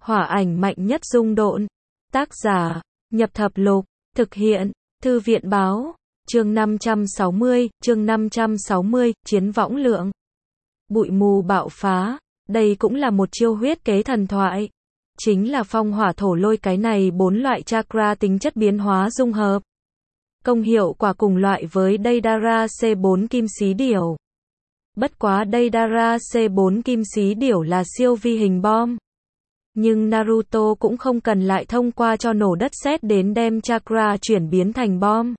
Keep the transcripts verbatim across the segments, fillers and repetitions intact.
Hỏa ảnh mạnh nhất dung độn. Tác giả, Nhập Thập Lục, thực hiện, Thư viện Báo, chương năm trăm sáu mươi, chương năm trăm sáu mươi, Chiến võng lượng. Bụi mù bạo phá, đây cũng là một chiêu huyết kế thần thoại. Chính là phong hỏa thổ lôi cái này bốn loại chakra tính chất biến hóa dung hợp. Công hiệu quả cùng loại với Deidara C bốn kim xí điểu. Bất quá Deidara C bốn kim xí điểu là siêu vi hình bom. Nhưng Naruto cũng không cần lại thông qua cho nổ đất sét đến đem chakra chuyển biến thành bom.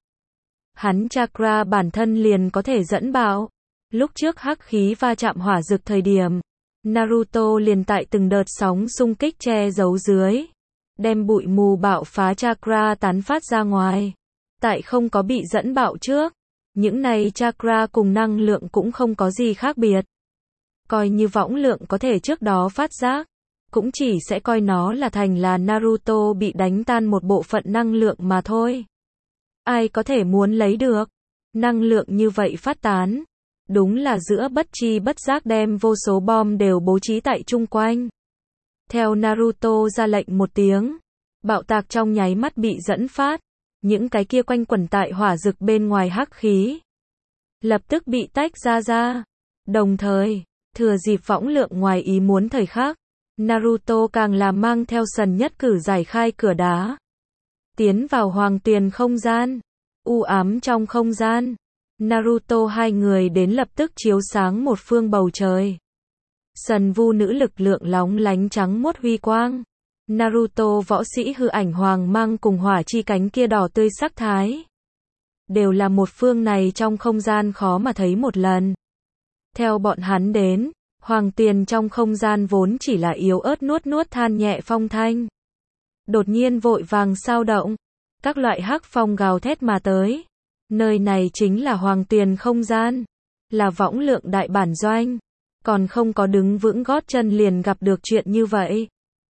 Hắn chakra bản thân liền có thể dẫn bạo. Lúc trước hắc khí va chạm hỏa dực thời điểm, Naruto liền tại từng đợt sóng xung kích che giấu dưới, đem bụi mù bạo phá chakra tán phát ra ngoài. Tại không có bị dẫn bạo trước, những này chakra cùng năng lượng cũng không có gì khác biệt. Coi như võng lượng có thể trước đó phát giác, cũng chỉ sẽ coi nó là thành là Naruto bị đánh tan một bộ phận năng lượng mà thôi. Ai có thể muốn lấy được năng lượng như vậy phát tán? Đúng là giữa bất chi bất giác đem vô số bom đều bố trí tại chung quanh. Theo Naruto ra lệnh một tiếng, bạo tạc trong nháy mắt bị dẫn phát, những cái kia quanh quẩn tại hỏa dực bên ngoài hắc khí lập tức bị tách ra ra. Đồng thời, thừa dịp võng lượng ngoài ý muốn thời khắc, Naruto càng là mang theo sần nhất cử giải khai cửa đá, tiến vào hoàng tuyền không gian. U ám trong không gian, Naruto hai người đến lập tức chiếu sáng một phương bầu trời. Sần vu nữ lực lượng lóng lánh trắng muốt huy quang. Naruto võ sĩ hư ảnh hoàng mang cùng hỏa chi cánh kia đỏ tươi sắc thái, đều là một phương này trong không gian khó mà thấy một lần. Theo bọn hắn đến, hoàng tuyền trong không gian vốn chỉ là yếu ớt nuốt nuốt than nhẹ phong thanh. Đột nhiên vội vàng sao động, các loại hắc phong gào thét mà tới. Nơi này chính là hoàng tuyền không gian, là võng lượng đại bản doanh, còn không có đứng vững gót chân liền gặp được chuyện như vậy.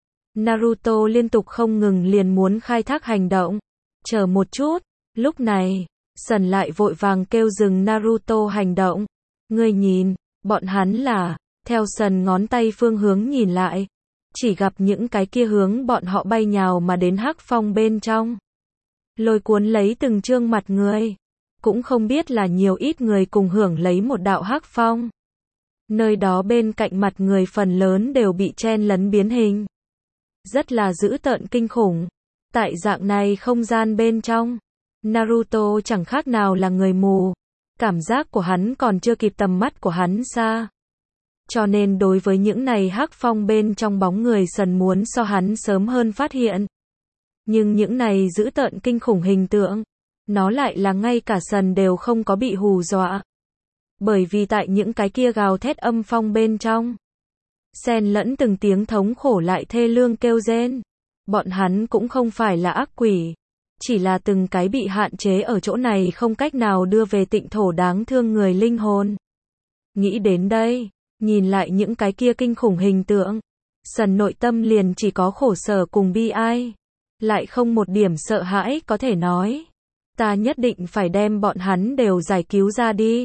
Naruto liên tục không ngừng liền muốn khai thác hành động. Chờ một chút, lúc này, Sần lại vội vàng kêu dừng Naruto hành động. Ngươi nhìn, bọn hắn là, theo Sần ngón tay phương hướng nhìn lại, chỉ gặp những cái kia hướng bọn họ bay nhào mà đến hắc phong bên trong. Lôi cuốn lấy từng trương mặt người. Cũng không biết là nhiều ít người cùng hưởng lấy một đạo hắc phong. Nơi đó bên cạnh mặt người phần lớn đều bị chen lấn biến hình. Rất là dữ tợn kinh khủng. Tại dạng này không gian bên trong, Naruto chẳng khác nào là người mù. Cảm giác của hắn còn chưa kịp tầm mắt của hắn xa. Cho nên đối với những này hắc phong bên trong bóng người Sần muốn so hắn sớm hơn phát hiện. Nhưng những này dữ tợn kinh khủng hình tượng, nó lại là ngay cả Sần đều không có bị hù dọa. Bởi vì tại những cái kia gào thét âm phong bên trong, xen lẫn từng tiếng thống khổ lại thê lương kêu rên. Bọn hắn cũng không phải là ác quỷ, chỉ là từng cái bị hạn chế ở chỗ này không cách nào đưa về tịnh thổ đáng thương người linh hồn. Nghĩ đến đây, nhìn lại những cái kia kinh khủng hình tượng, Sần nội tâm liền chỉ có khổ sở cùng bi ai, lại không một điểm sợ hãi có thể nói. Ta nhất định phải đem bọn hắn đều giải cứu ra đi.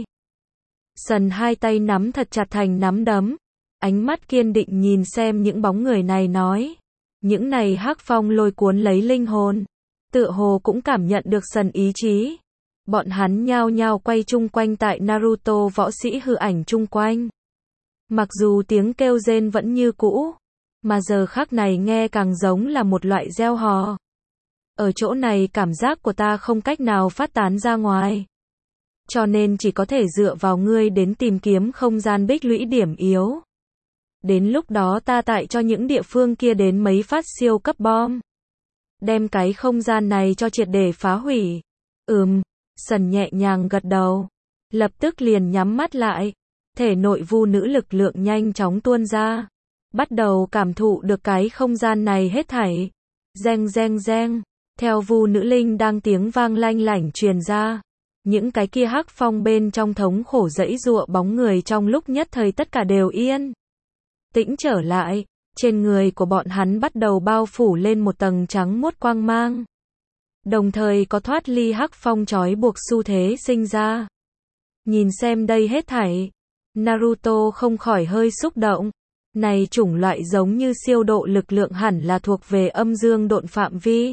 Sần hai tay nắm thật chặt thành nắm đấm, ánh mắt kiên định nhìn xem những bóng người này nói. Những này hắc phong lôi cuốn lấy linh hồn, tựa hồ cũng cảm nhận được Sần ý chí. Bọn hắn nhao nhao quay chung quanh tại Naruto võ sĩ hư ảnh chung quanh. Mặc dù tiếng kêu rên vẫn như cũ, mà giờ khắc này nghe càng giống là một loại reo hò. Ở chỗ này cảm giác của ta không cách nào phát tán ra ngoài. Cho nên chỉ có thể dựa vào ngươi đến tìm kiếm không gian bích lũy điểm yếu. Đến lúc đó ta tại cho những địa phương kia đến mấy phát siêu cấp bom. Đem cái không gian này cho triệt để phá hủy. Ừm, Sần nhẹ nhàng gật đầu. Lập tức liền nhắm mắt lại. Thể nội vu nữ lực lượng nhanh chóng tuôn ra. Bắt đầu cảm thụ được cái không gian này hết thảy. Reng reng reng. Theo vu nữ linh đang tiếng vang lanh lảnh truyền ra. Những cái kia hắc phong bên trong thống khổ dãy giụa bóng người trong lúc nhất thời tất cả đều yên tĩnh trở lại. Trên người của bọn hắn bắt đầu bao phủ lên một tầng trắng muốt quang mang. Đồng thời có thoát ly hắc phong trói buộc xu thế sinh ra. Nhìn xem đây hết thảy, Naruto không khỏi hơi xúc động. Này chủng loại giống như siêu độ lực lượng hẳn là thuộc về âm dương độn phạm vi.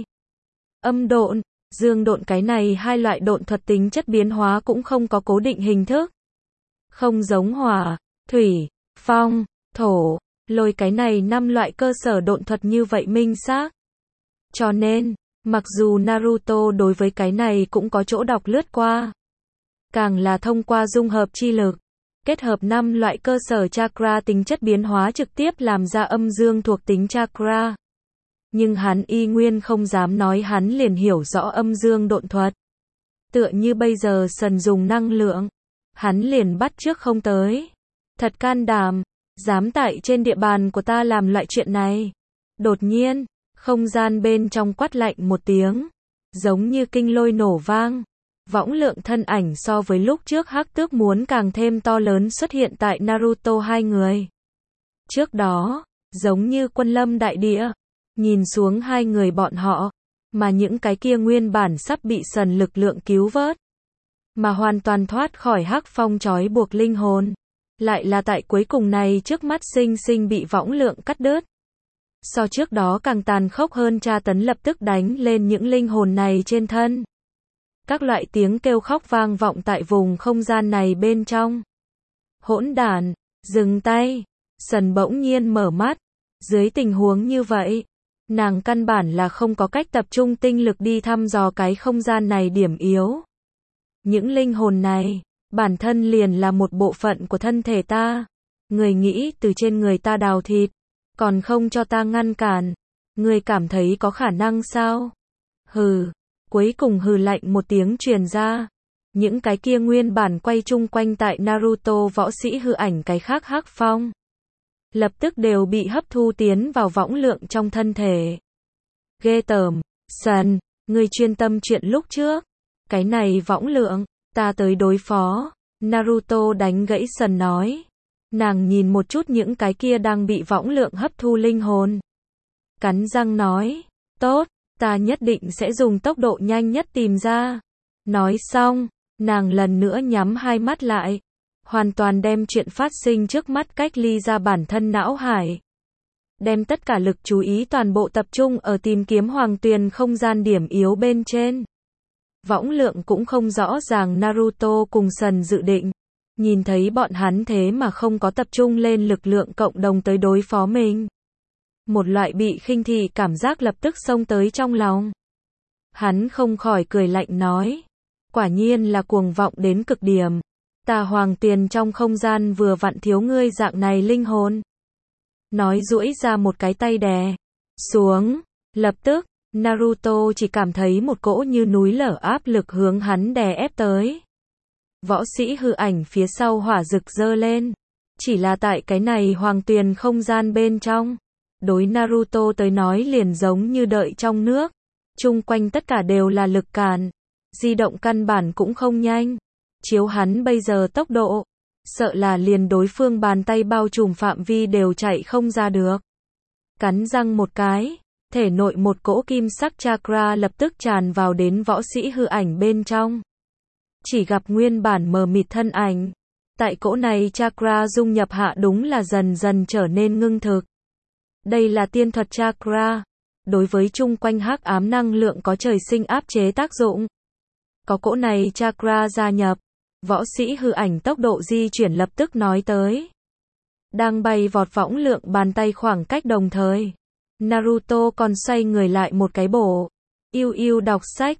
Âm độn, dương độn cái này hai loại độn thuật tính chất biến hóa cũng không có cố định hình thức. Không giống hỏa, thủy, phong, thổ, lôi cái này năm loại cơ sở độn thuật như vậy minh xác. Cho nên, mặc dù Naruto đối với cái này cũng có chỗ đọc lướt qua. Càng là thông qua dung hợp chi lực, kết hợp năm loại cơ sở chakra tính chất biến hóa trực tiếp làm ra âm dương thuộc tính chakra. Nhưng hắn y nguyên không dám nói hắn liền hiểu rõ âm dương độn thuật. Tựa như bây giờ Sần dùng năng lượng, hắn liền bắt trước không tới. Thật can đảm, dám tại trên địa bàn của ta làm loại chuyện này. Đột nhiên, không gian bên trong quát lạnh một tiếng, giống như kinh lôi nổ vang. Võng lượng thân ảnh so với lúc trước Hắc Tước muốn càng thêm to lớn xuất hiện tại Naruto hai người. Trước đó, giống như quân lâm đại địa, nhìn xuống hai người bọn họ, mà những cái kia nguyên bản sắp bị Sần lực lượng cứu vớt, mà hoàn toàn thoát khỏi Hắc Phong trói buộc linh hồn, lại là tại cuối cùng này trước mắt sinh sinh bị võng lượng cắt đứt. So trước đó càng tàn khốc hơn tra tấn lập tức đánh lên những linh hồn này trên thân. Các loại tiếng kêu khóc vang vọng tại vùng không gian này bên trong. Hỗn đản, dừng tay. Sần bỗng nhiên mở mắt. Dưới tình huống như vậy, nàng căn bản là không có cách tập trung tinh lực đi thăm dò cái không gian này điểm yếu. Những linh hồn này, bản thân liền là một bộ phận của thân thể ta. Người nghĩ từ trên người ta đào thịt, còn không cho ta ngăn cản. Người cảm thấy có khả năng sao? Hừ. Cuối cùng hừ lạnh một tiếng truyền ra. Những cái kia nguyên bản quay chung quanh tại Naruto võ sĩ hư ảnh cái khác Hắc Phong, lập tức đều bị hấp thu tiến vào võng lượng trong thân thể. Ghê tởm, Sần, ngươi chuyên tâm chuyện lúc trước. Cái này võng lượng, ta tới đối phó. Naruto đánh gãy Sần nói. Nàng nhìn một chút những cái kia đang bị võng lượng hấp thu linh hồn. Cắn răng nói, tốt. Ta nhất định sẽ dùng tốc độ nhanh nhất tìm ra. Nói xong, nàng lần nữa nhắm hai mắt lại. Hoàn toàn đem chuyện phát sinh trước mắt cách ly ra bản thân não hải. Đem tất cả lực chú ý toàn bộ tập trung ở tìm kiếm hoàng tuyền không gian điểm yếu bên trên. Võng lượng cũng không rõ ràng Naruto cùng Sần dự định. Nhìn thấy bọn hắn thế mà không có tập trung lên lực lượng cộng đồng tới đối phó mình. Một loại bị khinh thị cảm giác lập tức xông tới trong lòng. Hắn không khỏi cười lạnh nói. Quả nhiên là cuồng vọng đến cực điểm. Ta hoàng tiền trong không gian vừa vặn thiếu ngươi dạng này linh hồn. Nói duỗi ra một cái tay đè xuống. Lập tức, Naruto chỉ cảm thấy một cỗ như núi lở áp lực hướng hắn đè ép tới. Võ sĩ hư ảnh phía sau hỏa rực dơ lên. Chỉ là tại cái này hoàng tuyền không gian bên trong. Đối Naruto tới nói liền giống như đợi trong nước. Chung quanh tất cả đều là lực cản. Di động căn bản cũng không nhanh. Chiếu hắn bây giờ tốc độ. Sợ là liền đối phương bàn tay bao trùm phạm vi đều chạy không ra được. Cắn răng một cái. Thể nội một cỗ kim sắc chakra lập tức tràn vào đến võ sĩ hư ảnh bên trong. Chỉ gặp nguyên bản mờ mịt thân ảnh. Tại cỗ này chakra dung nhập hạ đúng là dần dần trở nên ngưng thực. Đây là tiên thuật chakra. Đối với chung quanh hắc ám năng lượng có trời sinh áp chế tác dụng. Có cỗ này chakra gia nhập. Võ sĩ hư ảnh tốc độ di chuyển lập tức nói tới. Đang bay vọt võng lượng bàn tay khoảng cách đồng thời. Naruto còn xoay người lại một cái bổ. Yêu yêu đọc sách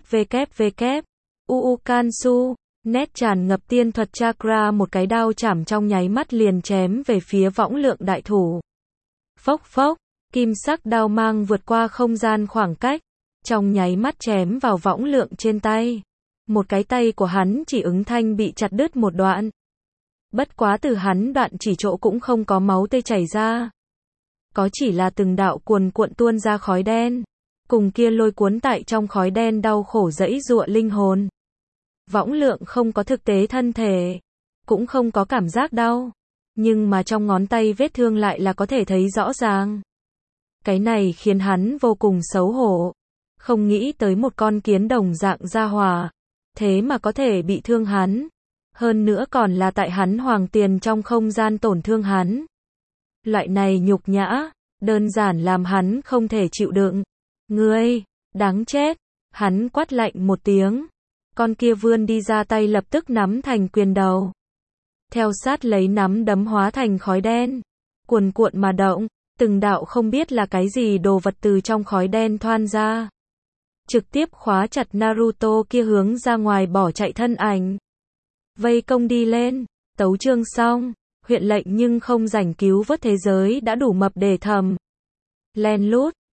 www. Uukansu. Nét tràn ngập tiên thuật chakra một cái đao chảm trong nháy mắt liền chém về phía võng lượng đại thủ. Phốc phốc, kim sắc đao mang vượt qua không gian khoảng cách, trong nháy mắt chém vào võng lượng trên tay. Một cái tay của hắn chỉ ứng thanh bị chặt đứt một đoạn. Bất quá từ hắn đoạn chỉ chỗ cũng không có máu tươi chảy ra. Có chỉ là từng đạo cuồn cuộn tuôn ra khói đen. Cùng kia lôi cuốn tại trong khói đen đau khổ giãy giụa linh hồn. Võng lượng không có thực tế thân thể, cũng không có cảm giác đau. Nhưng mà trong ngón tay vết thương lại là có thể thấy rõ ràng. Cái này khiến hắn vô cùng xấu hổ. Không nghĩ tới một con kiến đồng dạng gia hỏa. Thế mà có thể bị thương hắn. Hơn nữa còn là tại hắn hoàng tiền trong không gian tổn thương hắn. Loại này nhục nhã, đơn giản làm hắn không thể chịu đựng. Ngươi, đáng chết, hắn quát lạnh một tiếng. Con kia vươn đi ra tay lập tức nắm thành quyền đầu. Theo sát lấy nắm đấm hóa thành khói đen, cuồn cuộn mà động, từng đạo không biết là cái gì đồ vật từ trong khói đen thoan ra. Trực tiếp khóa chặt Naruto kia hướng ra ngoài bỏ chạy thân ảnh. Vây công đi lên, tấu chương xong, huyện lệnh nhưng không rảnh cứu vớt thế giới đã đủ mập để thầm. Len lút,